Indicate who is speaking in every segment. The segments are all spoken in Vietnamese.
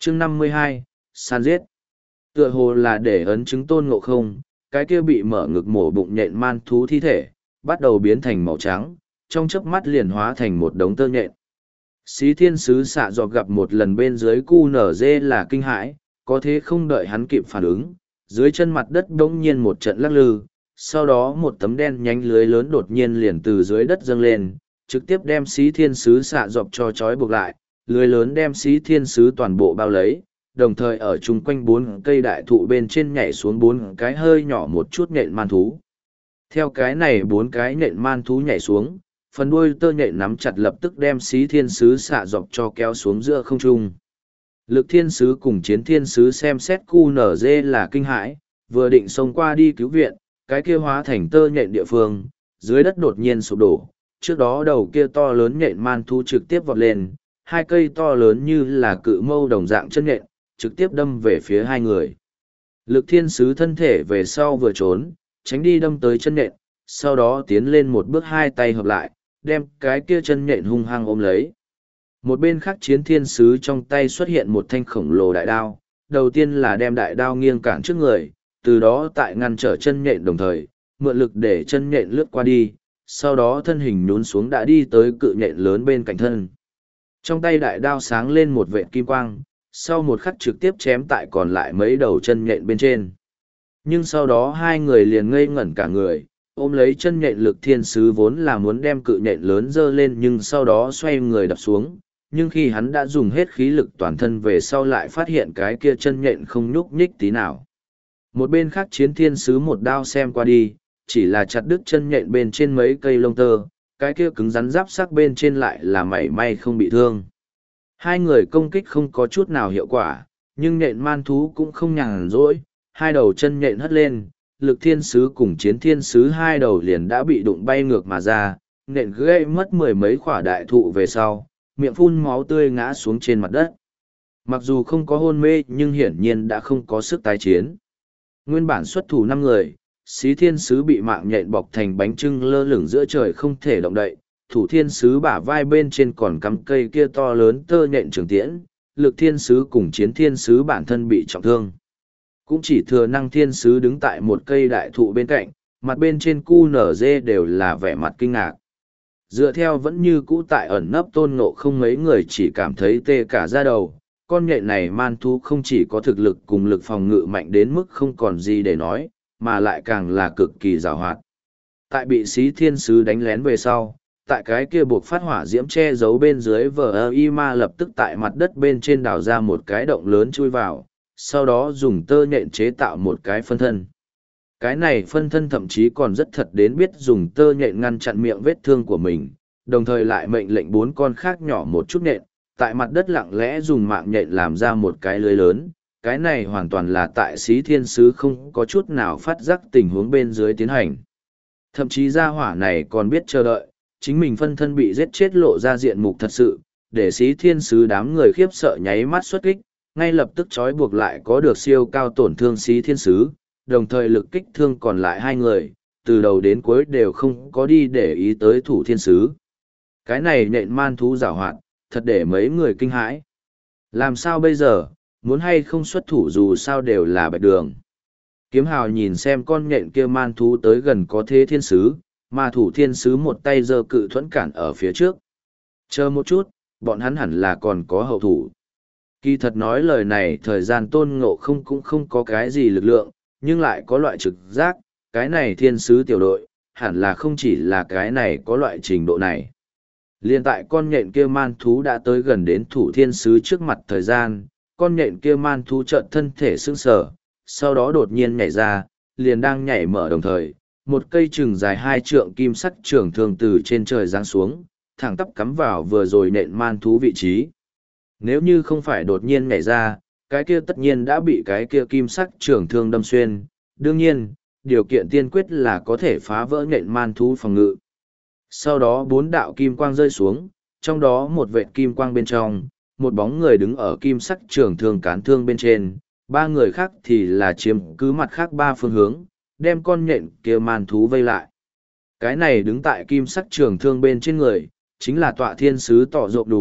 Speaker 1: chương 52, san giết. Tựa hồ là để ấn chứng Tôn Ngộ Không, cái kia bị mở ngực mổ bụng nhện man thú thi thể, bắt đầu biến thành màu trắng, trong chớp mắt liền hóa thành một đống tơ nhện. Xí thiên sứ xạ dọc gặp một lần bên dưới cu nở dê là kinh hãi, có thế không đợi hắn kịp phản ứng, dưới chân mặt đất bỗng nhiên một trận lắc lư, sau đó một tấm đen nhánh lưới lớn đột nhiên liền từ dưới đất dâng lên, trực tiếp đem xí thiên sứ xạ dọc cho trói buộc lại, lưới lớn đem xí thiên sứ toàn bộ bao lấy, đồng thời ở chung quanh 4 cây đại thụ bên trên nhảy xuống 4 cái hơi nhỏ một chút nhện man thú. Theo cái này 4 cái nhện man thú nhảy xuống, phần đuôi tơ nhện nắm chặt lập tức đem xí thiên sứ xạ dọc cho kéo xuống giữa không trung. Lực thiên sứ cùng chiến thiên sứ xem xét cu nở dê là kinh hãi, vừa định xông qua đi cứu viện, cái kia hóa thành tơ nhện địa phương, dưới đất đột nhiên sụp đổ, trước đó đầu kia to lớn nhện man thú trực tiếp vọt lên, 2 cây to lớn như là cự mâu đồng dạng chân nhện, trực tiếp đâm về phía 2 người. Lực thiên sứ thân thể về sau vừa trốn, tránh đi đâm tới chân nhện, sau đó tiến lên một bước 2 tay hợp lại, đem cái kia chân nhện hung hăng ôm lấy. Một bên khác chiến thiên sứ trong tay xuất hiện một thanh khổng lồ đại đao, đầu tiên là đem đại đao nghiêng cản trước người, từ đó tại ngăn trở chân nhện đồng thời, mượn lực để chân nhện lướt qua đi, sau đó thân hình nhún xuống đã đi tới cự nhện lớn bên cạnh thân. Trong tay đại đao sáng lên một vệt kim quang, sau một khắc trực tiếp chém tại còn lại mấy đầu chân nhện bên trên. Nhưng sau đó 2 người liền ngây ngẩn cả người, ôm lấy chân nhện lực thiên sứ vốn là muốn đem cự nhện lớn dơ lên nhưng sau đó xoay người đập xuống. Nhưng khi hắn đã dùng hết khí lực toàn thân về sau lại phát hiện cái kia chân nhện không nhúc nhích tí nào. Một bên khác chiến thiên sứ một đao xem qua đi, chỉ là chặt đứt chân nhện bên trên mấy cây lông tơ, cái kia cứng rắn giáp sắc bên trên lại là mảy may không bị thương. 2 người công kích không có chút nào hiệu quả, nhưng nhện man thú cũng không nhàn rỗi, 2 đầu chân nhện hất lên, lực thiên sứ cùng chiến thiên sứ 2 đầu liền đã bị đụng bay ngược mà ra, nhện gãy mất 10 mấy khỏa đại thụ về sau, miệng phun máu tươi ngã xuống trên mặt đất. Mặc dù không có hôn mê nhưng hiển nhiên đã không có sức tái chiến. Nguyên bản xuất thủ 5 người, xí thiên sứ bị mạng nhện bọc thành bánh trưng lơ lửng giữa trời không thể động đậy, thủ thiên sứ bả vai bên trên còn cắm cây kia to lớn tơ nhện trường tiễn, lực thiên sứ cùng chiến thiên sứ bản thân bị trọng thương. Cũng chỉ thừa năng thiên sứ đứng tại một cây đại thụ bên cạnh, mặt bên trên cu nở dê đều là vẻ mặt kinh ngạc. Dựa theo vẫn như cũ tại ẩn nấp Tôn Ngộ Không mấy người chỉ cảm thấy tê cả da đầu, con nhện này man thú không chỉ có thực lực cùng lực phòng ngự mạnh đến mức không còn gì để nói, mà lại càng là cực kỳ giàu hoạt. Tại bị xí thiên sứ đánh lén về sau, tại cái kia buộc phát hỏa diễm che giấu bên dưới vờ y ma lập tức tại mặt đất bên trên đào ra một cái động lớn chui vào, sau đó dùng tơ nhện chế tạo một cái phân thân. Cái này phân thân thậm chí còn rất thật đến biết dùng tơ nhện ngăn chặn miệng vết thương của mình, đồng thời lại mệnh lệnh 4 con khác nhỏ một chút nhện, tại mặt đất lặng lẽ dùng mạng nhện làm ra một cái lưới lớn. Cái này hoàn toàn là tại xí thiên sứ không có chút nào phát giác tình huống bên dưới tiến hành. Thậm chí gia hỏa này còn biết chờ đợi, chính mình phân thân bị giết chết lộ ra diện mục thật sự, để xí thiên sứ đám người khiếp sợ nháy mắt xuất kích, ngay lập tức trói buộc lại có được siêu cao tổn thương xí thiên sứ, đồng thời lực kích thương còn lại 2 người, từ đầu đến cuối đều không có đi để ý tới thủ thiên sứ. Cái này nhện man thú giảo hoạt, thật để mấy người kinh hãi. Làm sao bây giờ, muốn hay không xuất thủ dù sao đều là bạch đường. Kiếm hào nhìn xem con nhện kia man thú tới gần có thế thiên sứ, mà thủ thiên sứ một tay giơ cự thuẫn cản ở phía trước. Chờ một chút, bọn hắn hẳn là còn có hậu thủ. Kỳ thật nói lời này thời gian Tôn Ngộ Không cũng không có cái gì lực lượng, nhưng lại có loại trực giác, cái này thiên sứ tiểu đội, hẳn là không chỉ là cái này có loại trình độ này. Liên tại con nhện kia man thú đã tới gần đến thủ thiên sứ trước mặt thời gian, con nhện kia man thú chợt thân thể sững sờ, sau đó đột nhiên nhảy ra, liền đang nhảy mở đồng thời, một cây chừng dài 2 trượng kim sắc trường thương từ trên trời giáng xuống, thẳng tắp cắm vào vừa rồi nện man thú vị trí. Nếu như không phải đột nhiên nhảy ra, cái kia tất nhiên đã bị cái kia kim sắc trường thương đâm xuyên, đương nhiên, điều kiện tiên quyết là có thể phá vỡ nện man thú phòng ngự. Sau đó 4 đạo kim quang rơi xuống, trong đó một vệt kim quang bên trong, một bóng người đứng ở kim sắc trường thương cán thương bên trên, 3 người khác thì là chiếm cứ mặt khác 3 phương hướng, đem con nhện kia man thú vây lại. Cái này đứng tại kim sắc trường thương bên trên người, chính là tọa thiên sứ tỏ rộp đủ,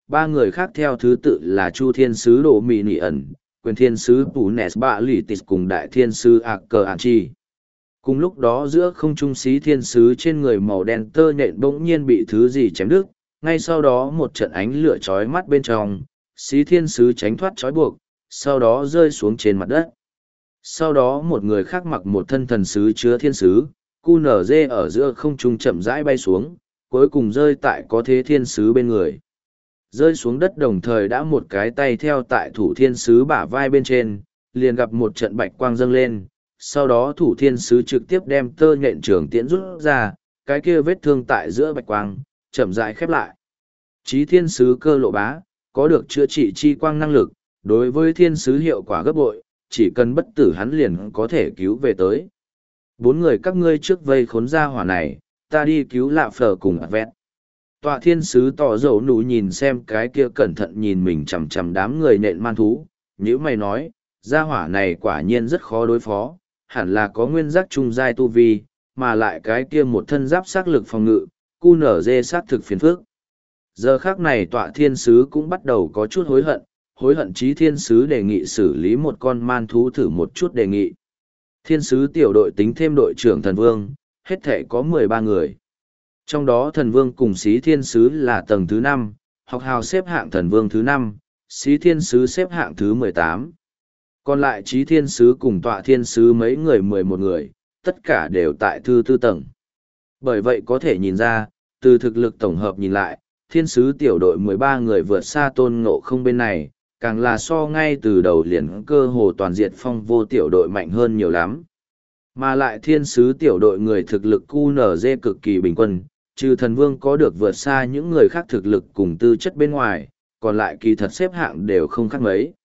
Speaker 1: ba người khác theo thứ tự là Chu Thiên Sứ Đồ Mị Nị Ẩn, Quyền Thiên Sứ Pù Nès Bạ Lì Tịt cùng Đại Thiên Sứ Ảc Cờ Ản Chi. Cùng lúc đó giữa không trung Xí Thiên Sứ trên người màu đen tơ nhện bỗng nhiên bị thứ gì chém đứt, ngay sau đó một trận ánh lửa chói mắt bên trong, Xí Thiên Sứ tránh thoát trói buộc, sau đó rơi xuống trên mặt đất. Sau đó một người khác mặc một thân thần sứ chứa thiên sứ, QNZ ở giữa không trung chậm rãi bay xuống, cuối cùng rơi tại có thế thiên sứ bên người. Rơi xuống đất đồng thời đã một cái tay theo tại thủ thiên sứ bả vai bên trên, liền gặp một trận bạch quang dâng lên, sau đó thủ thiên sứ trực tiếp đem tơ nhện trường tiễn rút ra, cái kia vết thương tại giữa bạch quang, chậm rãi khép lại. Chí thiên sứ Cơ Lộ Bá, có được chữa trị chi quang năng lực, đối với thiên sứ hiệu quả gấp bội, chỉ cần bất tử hắn liền có thể cứu về tới. Bốn người các ngươi trước vây khốn ra hỏa này, ta đi cứu Lạ Phở cùng Advent. Tọa thiên sứ tỏ dầu nụ nhìn xem cái kia cẩn thận nhìn mình chằm chằm đám người nện man thú, nhữ mày nói, gia hỏa này quả nhiên rất khó đối phó, hẳn là có nguyên giác trung giai tu vi, mà lại cái kia một thân giáp sát lực phòng ngự, cu nở dê sát thực phiền phước. Giờ khác này tọa thiên sứ cũng bắt đầu có chút hối hận chí thiên sứ đề nghị xử lý một con man thú thử một chút đề nghị. Thiên sứ tiểu đội tính thêm đội trưởng thần vương, hết thể có 13 người. Trong đó thần vương cùng xí thiên sứ là tầng thứ 5, học hào xếp hạng thần vương thứ 5, xí thiên sứ xếp hạng thứ 18. Còn lại chí thiên sứ cùng tọa thiên sứ mấy người 11 người, tất cả đều tại thứ 4 tầng. Bởi vậy có thể nhìn ra, từ thực lực tổng hợp nhìn lại, thiên sứ tiểu đội 13 người vượt xa Tôn Ngộ Không bên này, càng là so ngay từ đầu liền cơ hồ toàn diện phong vô tiểu đội mạnh hơn nhiều lắm. Mà lại thiên sứ tiểu đội người thực lực QNZ cực kỳ bình quân, trừ thần vương có được vượt xa những người khác thực lực cùng tư chất bên ngoài, còn lại kỳ thật xếp hạng đều không khác mấy.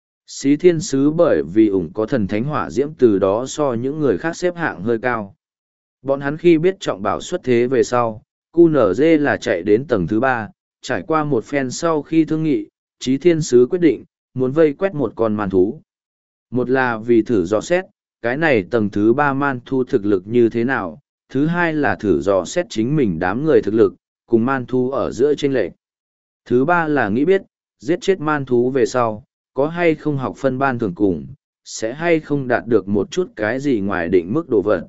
Speaker 1: Xí thiên sứ bởi vì ủng có thần thánh hỏa diễm từ đó so những người khác xếp hạng hơi cao. Bọn hắn khi biết trọng bảo xuất thế về sau, QNZ là chạy đến tầng thứ 3, trải qua một phen sau khi thương nghị, Chí thiên sứ quyết định, muốn vây quét một con man thú. Một là vì thử dò xét, cái này tầng thứ 3 man thú thực lực như thế nào, thứ hai là thử dò xét chính mình đám người thực lực, cùng man thú ở giữa chênh lệch. Thứ ba là nghĩ biết, giết chết man thú về sau, có hay không học phân ban thường cùng, sẽ hay không đạt được một chút cái gì ngoài định mức độ vật.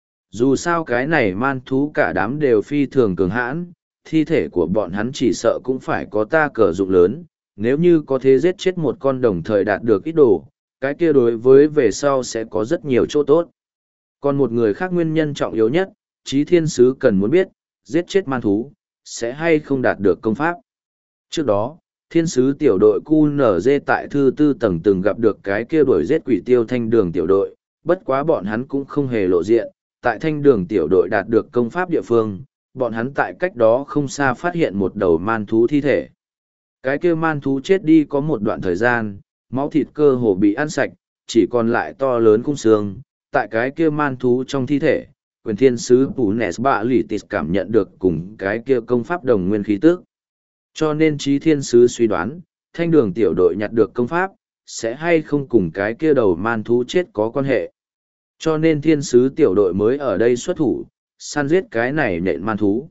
Speaker 1: Dù sao cái này man thú cả đám đều phi thường cường hãn, thi thể của bọn hắn chỉ sợ cũng phải có ta cờ dụng lớn, nếu như có thể giết chết một con đồng thời đạt được ít đồ, cái kia đối với về sau sẽ có rất nhiều chỗ tốt. Còn một người khác nguyên nhân trọng yếu nhất, Chí thiên sứ cần muốn biết, giết chết man thú, sẽ hay không đạt được công pháp. Trước đó, thiên sứ tiểu đội QNZ tại thứ 4 tầng từng gặp được cái kia đuổi giết quỷ tiêu thanh đường tiểu đội, bất quá bọn hắn cũng không hề lộ diện, tại thanh đường tiểu đội đạt được công pháp địa phương, bọn hắn tại cách đó không xa phát hiện một đầu man thú thi thể. Cái kia man thú chết đi có một đoạn thời gian, máu thịt cơ hồ bị ăn sạch, chỉ còn lại to lớn khung xương. Tại cái kia man thú trong thi thể, Quyền thiên sứ Pù Nès Bạ Lì Tịt cảm nhận được cùng cái kia công pháp đồng nguyên khí tức. Cho nên Chí thiên sứ suy đoán, thanh đường tiểu đội nhặt được công pháp, sẽ hay không cùng cái kia đầu man thú chết có quan hệ. Cho nên thiên sứ tiểu đội mới ở đây xuất thủ, săn giết cái này nện man thú.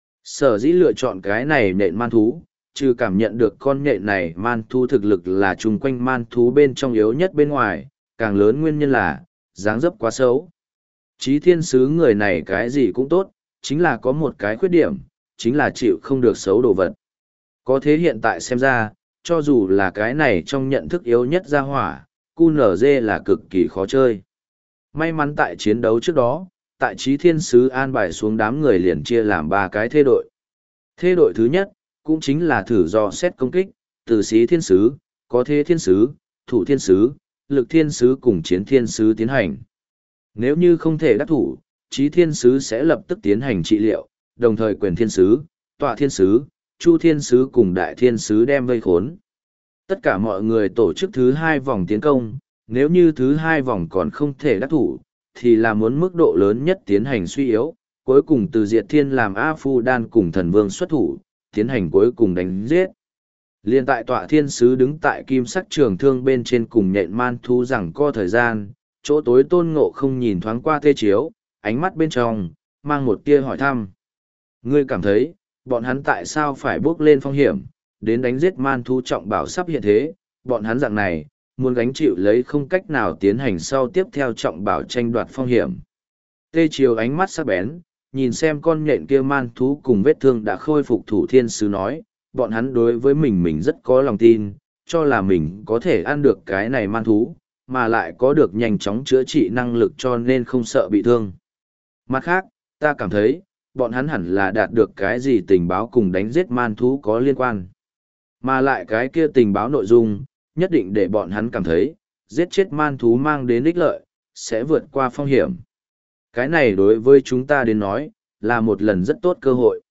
Speaker 1: Sở dĩ lựa chọn cái này nện man thú, trừ cảm nhận được con nhện này man thú thực lực là chung quanh man thú bên trong yếu nhất bên ngoài, càng lớn nguyên nhân là, dáng dấp quá xấu. Chí thiên sứ người này cái gì cũng tốt, chính là có một cái khuyết điểm, chính là chịu không được xấu đồ vật. Có thế hiện tại xem ra, cho dù là cái này trong nhận thức yếu nhất ra hỏa, QNZ là cực kỳ khó chơi. May mắn tại chiến đấu trước đó, tại Chí thiên sứ an bài xuống đám người liền chia làm 3 cái thê đội. Thê đội thứ nhất, cũng chính là thử dò xét công kích, từ xí thiên sứ, có thế thiên sứ, thủ thiên sứ, lực thiên sứ cùng chiến thiên sứ tiến hành. Nếu như không thể đắc thủ, Chí thiên sứ sẽ lập tức tiến hành trị liệu, đồng thời Quyền thiên sứ, tọa thiên sứ, chu thiên sứ cùng đại thiên sứ đem vây khốn. Tất cả mọi người tổ chức thứ 2 vòng tiến công, nếu như thứ 2 vòng còn không thể đắc thủ, thì là muốn mức độ lớn nhất tiến hành suy yếu, cuối cùng từ Diệt Thiên làm A Phu Đan cùng thần vương xuất thủ, tiến hành cuối cùng đánh giết. Liên tại tọa thiên sứ đứng tại kim sắc trường thương bên trên cùng nhện man thú rằng co thời gian, chỗ tối Tôn Ngộ Không nhìn thoáng qua tê chiếu, ánh mắt bên trong, mang một tia hỏi thăm. Ngươi cảm thấy, bọn hắn tại sao phải bước lên phong hiểm, đến đánh giết man thú trọng bảo sắp hiện thế, bọn hắn dạng này, muốn gánh chịu lấy không cách nào tiến hành sau tiếp theo trọng bảo tranh đoạt phong hiểm. Tê Chiều ánh mắt sắc bén, nhìn xem con nhện kia man thú cùng vết thương đã khôi phục thủ thiên sứ nói, bọn hắn đối với mình rất có lòng tin, cho là mình có thể ăn được cái này man thú, mà lại có được nhanh chóng chữa trị năng lực cho nên không sợ bị thương. Mặt khác, ta cảm thấy, bọn hắn hẳn là đạt được cái gì tình báo cùng đánh giết man thú có liên quan. Mà lại cái kia tình báo nội dung, nhất định để bọn hắn cảm thấy, giết chết man thú mang đến ích lợi, sẽ vượt qua phong hiểm. Cái này đối với chúng ta đến nói, là một lần rất tốt cơ hội.